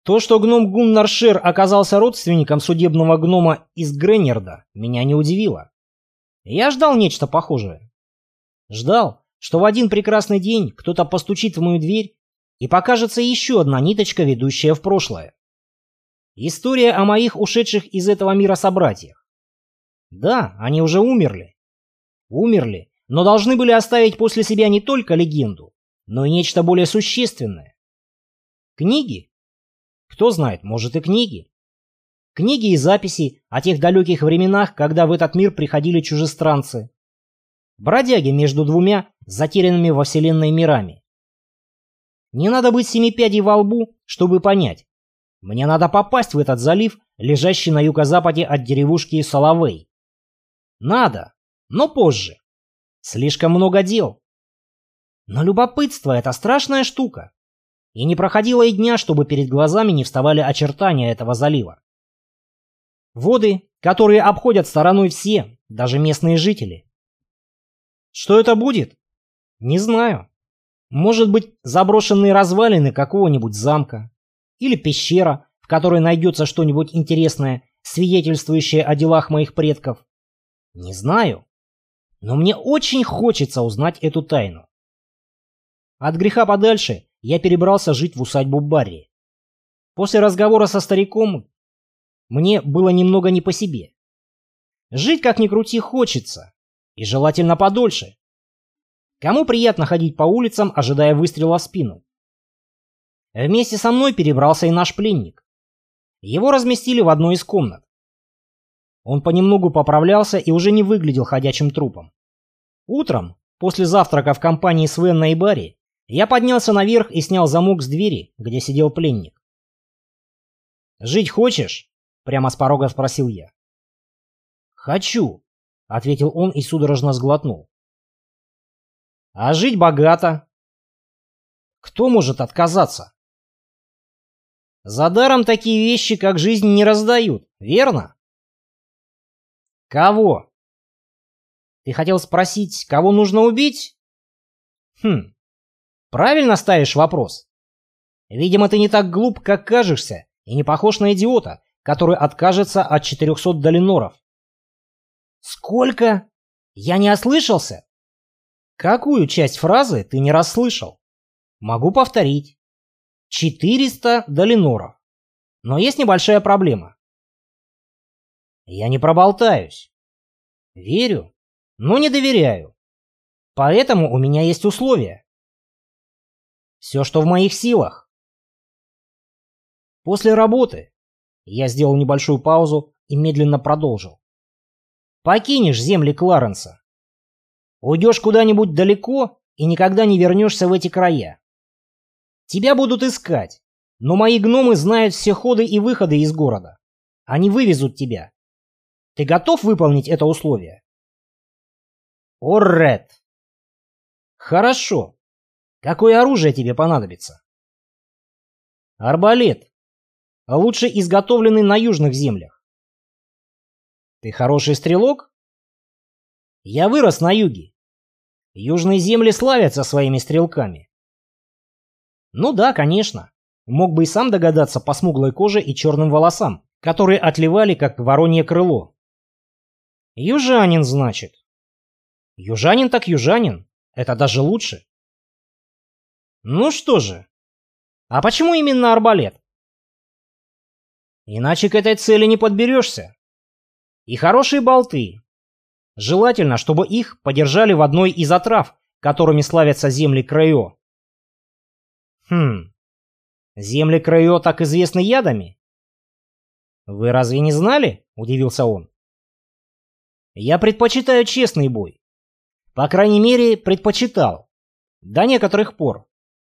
То, что гном Гуннар Шир оказался родственником судебного гнома из Греннерда, меня не удивило. Я ждал нечто похожее. Ждал, что в один прекрасный день кто-то постучит в мою дверь и покажется еще одна ниточка, ведущая в прошлое. История о моих ушедших из этого мира собратьях. Да, они уже умерли. Умерли, но должны были оставить после себя не только легенду, но и нечто более существенное. Книги? Кто знает, может и книги. Книги и записи о тех далеких временах, когда в этот мир приходили чужестранцы. Бродяги между двумя затерянными во вселенной мирами. Не надо быть семи пядей во лбу, чтобы понять. Мне надо попасть в этот залив, лежащий на юго-западе от деревушки Соловей. Надо, но позже. Слишком много дел. Но любопытство — это страшная штука. И не проходило и дня, чтобы перед глазами не вставали очертания этого залива. Воды, которые обходят стороной все, даже местные жители. Что это будет? Не знаю. Может быть, заброшенные развалины какого-нибудь замка. Или пещера, в которой найдется что-нибудь интересное, свидетельствующее о делах моих предков. Не знаю. Но мне очень хочется узнать эту тайну. От греха подальше я перебрался жить в усадьбу Барри. После разговора со стариком мне было немного не по себе. Жить как ни крути хочется, и желательно подольше. Кому приятно ходить по улицам, ожидая выстрела в спину? Вместе со мной перебрался и наш пленник. Его разместили в одной из комнат. Он понемногу поправлялся и уже не выглядел ходячим трупом. Утром, после завтрака в компании Свенна и Барри, я поднялся наверх и снял замок с двери, где сидел пленник. «Жить хочешь?» — прямо с порога спросил я. «Хочу», — ответил он и судорожно сглотнул. «А жить богато?» «Кто может отказаться?» «За даром такие вещи, как жизнь, не раздают, верно?» «Кого?» «Ты хотел спросить, кого нужно убить?» Правильно ставишь вопрос. Видимо, ты не так глуп, как кажешься, и не похож на идиота, который откажется от 400 долиноров. Сколько? Я не ослышался? Какую часть фразы ты не расслышал? Могу повторить. 400 долиноров. Но есть небольшая проблема. Я не проболтаюсь. Верю, но не доверяю. Поэтому у меня есть условия. Все, что в моих силах. После работы я сделал небольшую паузу и медленно продолжил. Покинешь земли Кларенса. Уйдешь куда-нибудь далеко и никогда не вернешься в эти края. Тебя будут искать, но мои гномы знают все ходы и выходы из города. Они вывезут тебя. Ты готов выполнить это условие? Оррет. Хорошо. Какое оружие тебе понадобится? Арбалет. Лучше изготовленный на южных землях. Ты хороший стрелок? Я вырос на юге. Южные земли славятся своими стрелками. Ну да, конечно. Мог бы и сам догадаться по смуглой коже и черным волосам, которые отливали, как воронье крыло. Южанин, значит. Южанин так южанин. Это даже лучше. Ну что же. А почему именно арбалет? Иначе к этой цели не подберешься. И хорошие болты. Желательно, чтобы их подержали в одной из отрав, которыми славятся земли Крайо. Земли Крайо так известны ядами? Вы разве не знали? Удивился он. Я предпочитаю честный бой. По крайней мере, предпочитал. До некоторых пор.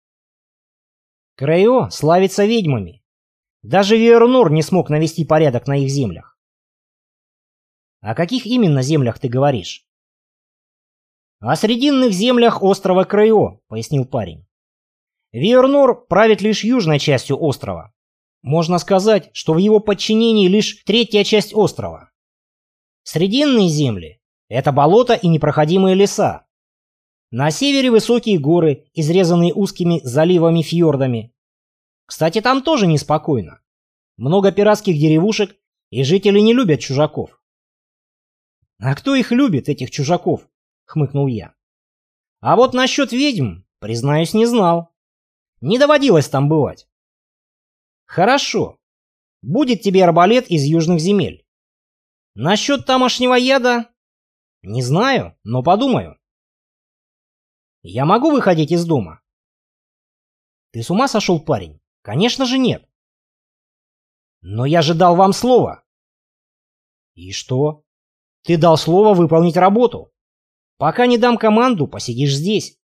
Крайо славится ведьмами. Даже Виернор не смог навести порядок на их землях. О каких именно землях ты говоришь? О срединных землях острова Крайо, пояснил парень. Виернор правит лишь южной частью острова. Можно сказать, что в его подчинении лишь третья часть острова. Срединные земли — это болота и непроходимые леса. На севере высокие горы, изрезанные узкими заливами-фьордами. Кстати, там тоже неспокойно. Много пиратских деревушек, и жители не любят чужаков. А кто их любит, этих чужаков? Хмыкнул я. А вот насчет ведьм, признаюсь, не знал. Не доводилось там бывать. Хорошо. Будет тебе арбалет из южных земель. Насчет тамошнего яда... Не знаю, но подумаю. Я могу выходить из дома? Ты с ума сошел, парень? Конечно же нет. Но я же дал вам слово. И что? Ты дал слово выполнить работу. Пока не дам команду, посидишь здесь.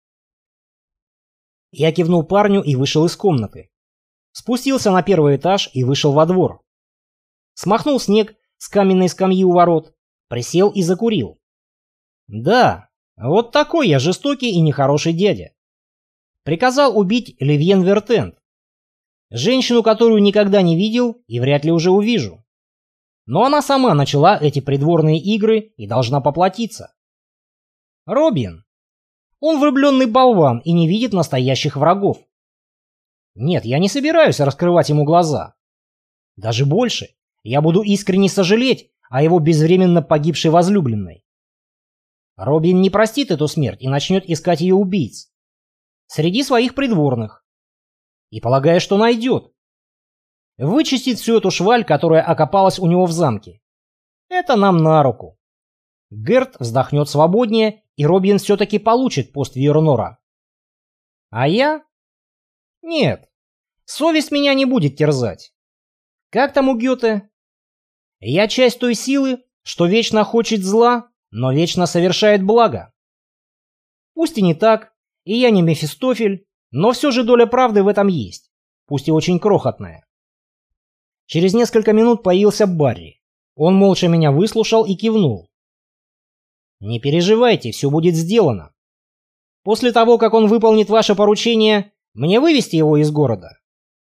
Я кивнул парню и вышел из комнаты. Спустился на первый этаж и вышел во двор. Смахнул снег с каменной скамьи у ворот, присел и закурил. Да, вот такой я жестокий и нехороший дядя. Приказал убить Левьен Вертент. Женщину, которую никогда не видел и вряд ли уже увижу. Но она сама начала эти придворные игры и должна поплатиться. Робин. Он влюбленный болван и не видит настоящих врагов. Нет, я не собираюсь раскрывать ему глаза. Даже больше, я буду искренне сожалеть о его безвременно погибшей возлюбленной. Робин не простит эту смерть и начнет искать ее убийц. Среди своих придворных. И полагая, что найдет. Вычистит всю эту шваль, которая окопалась у него в замке. Это нам на руку. Герт вздохнет свободнее, и Робин все-таки получит пост Виернора. А я? Нет. Совесть меня не будет терзать. Как там у Гёте? Я часть той силы, что вечно хочет зла, но вечно совершает благо. Пусть и не так, и я не Мефистофель, но все же доля правды в этом есть, пусть и очень крохотная. Через несколько минут появился Барри. Он молча меня выслушал и кивнул. Не переживайте, все будет сделано. После того, как он выполнит ваше поручение, мне вывести его из города.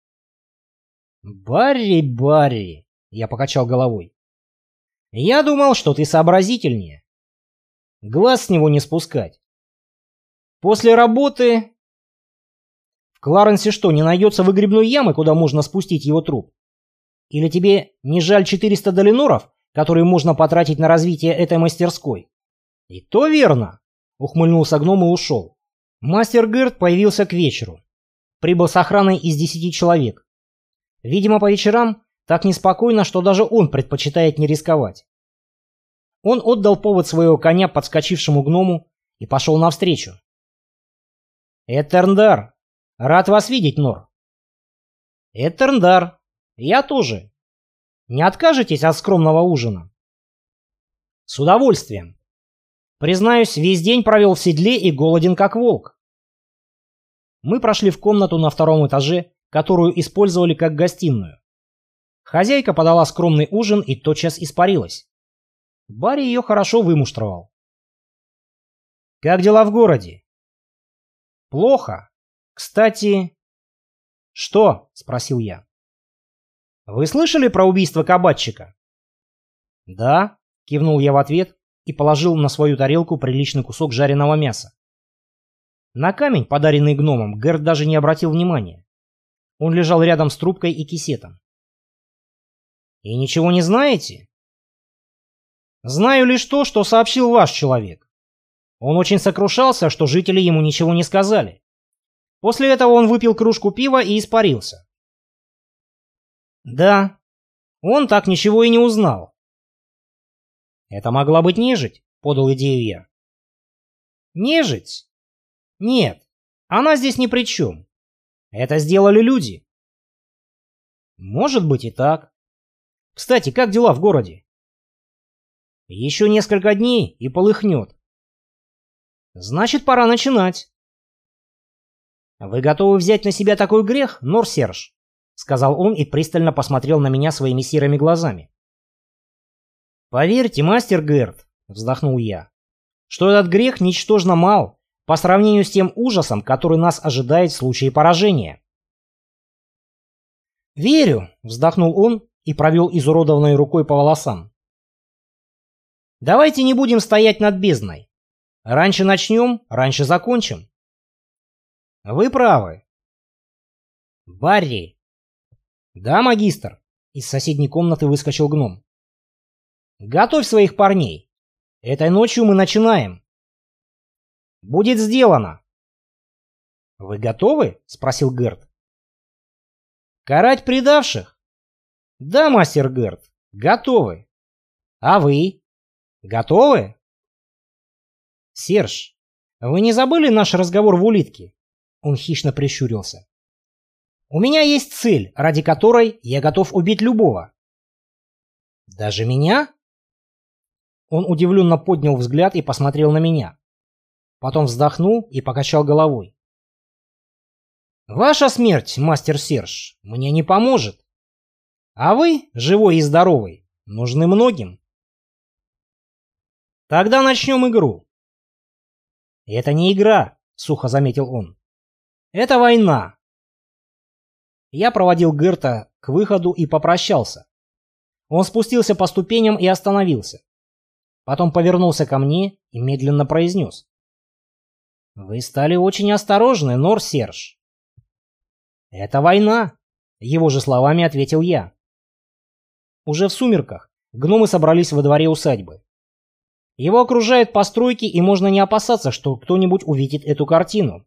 Барри, Барри, я покачал головой. Я думал, что ты сообразительнее. Глаз с него не спускать. После работы... В Кларенсе что, не найдется выгребной ямы, куда можно спустить его труп? Или тебе не жаль 400 долиноров, которые можно потратить на развитие этой мастерской? И то верно, ухмыльнулся гном и ушел. Мастер Герт появился к вечеру. Прибыл с охраной из 10 человек. Видимо, по вечерам так неспокойно, что даже он предпочитает не рисковать. Он отдал повод своего коня подскочившему гному и пошел навстречу. «Этерндар! Рад вас видеть, Нор!» «Этерндар! Я тоже! Не откажетесь от скромного ужина?» «С удовольствием! Признаюсь, весь день провел в седле и голоден как волк». Мы прошли в комнату на втором этаже, которую использовали как гостиную. Хозяйка подала скромный ужин и тотчас испарилась. Барри ее хорошо вымуштровал. «Как дела в городе?» «Плохо. Кстати...» «Что?» — спросил я. «Вы слышали про убийство кабачика?» «Да», — кивнул я в ответ и положил на свою тарелку приличный кусок жареного мяса. На камень, подаренный гномом, Герт даже не обратил внимания. Он лежал рядом с трубкой и кисетом. «И ничего не знаете?» «Знаю лишь то, что сообщил ваш человек. Он очень сокрушался, что жители ему ничего не сказали. После этого он выпил кружку пива и испарился». «Да, он так ничего и не узнал». «Это могла быть нежить», — подал идею я. «Нежить? Нет, она здесь ни при чем. Это сделали люди». «Может быть и так. Кстати, как дела в городе?» «Еще несколько дней и полыхнет». «Значит, пора начинать». «Вы готовы взять на себя такой грех, Нор-Серж?» — сказал он и пристально посмотрел на меня своими серыми глазами. «Поверьте, мастер Герт», — вздохнул я, — «что этот грех ничтожно мал по сравнению с тем ужасом, который нас ожидает в случае поражения». «Верю», — вздохнул он и провел изуродованной рукой по волосам. «Давайте не будем стоять над бездной. Раньше начнем, раньше закончим». «Вы правы». «Барри», Да, магистр. Из соседней комнаты выскочил гном. Готовь своих парней. Этой ночью мы начинаем. Будет сделано. Вы готовы? Спросил Герт. Карать предавших? Да, мастер Герт, готовы. А вы? Готовы? Серж, вы не забыли наш разговор в улитке? Он хищно прищурился. У меня есть цель, ради которой я готов убить любого. Даже меня? Он удивленно поднял взгляд и посмотрел на меня. Потом вздохнул и покачал головой. Ваша смерть, мастер Серж, мне не поможет. А вы, живой и здоровый, нужны многим. Тогда начнем игру. Это не игра, сухо заметил он. Это война. Я проводил Герта к выходу и попрощался. Он спустился по ступеням и остановился. Потом повернулся ко мне и медленно произнес. Вы стали очень осторожны, Нор Серж. Это война, его же словами ответил я. Уже в сумерках гномы собрались во дворе усадьбы. Его окружают постройки, и можно не опасаться, что кто-нибудь увидит эту картину.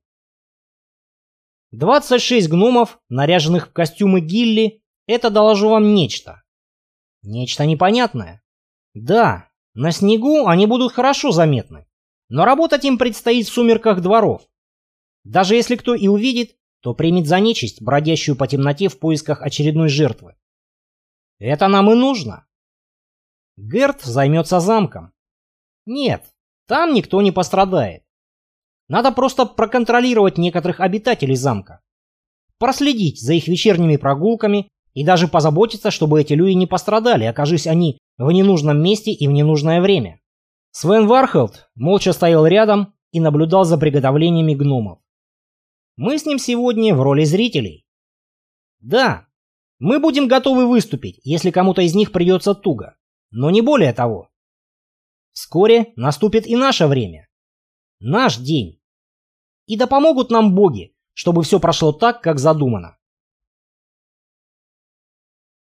26 гномов, наряженных в костюмы Гилли, это, доложу вам, нечто. Нечто непонятное. Да, на снегу они будут хорошо заметны, но работать им предстоит в сумерках дворов. Даже если кто и увидит, то примет за нечисть, бродящую по темноте в поисках очередной жертвы. Это нам и нужно. Герт займется замком. Нет, там никто не пострадает. Надо просто проконтролировать некоторых обитателей замка, проследить за их вечерними прогулками и даже позаботиться, чтобы эти люди не пострадали, окажись они в ненужном месте и в ненужное время. Свен Вархолд молча стоял рядом и наблюдал за приготовлениями гномов. Мы с ним сегодня в роли зрителей. Да, мы будем готовы выступить, если кому-то из них придется туго, но не более того. Вскоре наступит и наше время. Наш день. И да помогут нам боги, чтобы все прошло так, как задумано.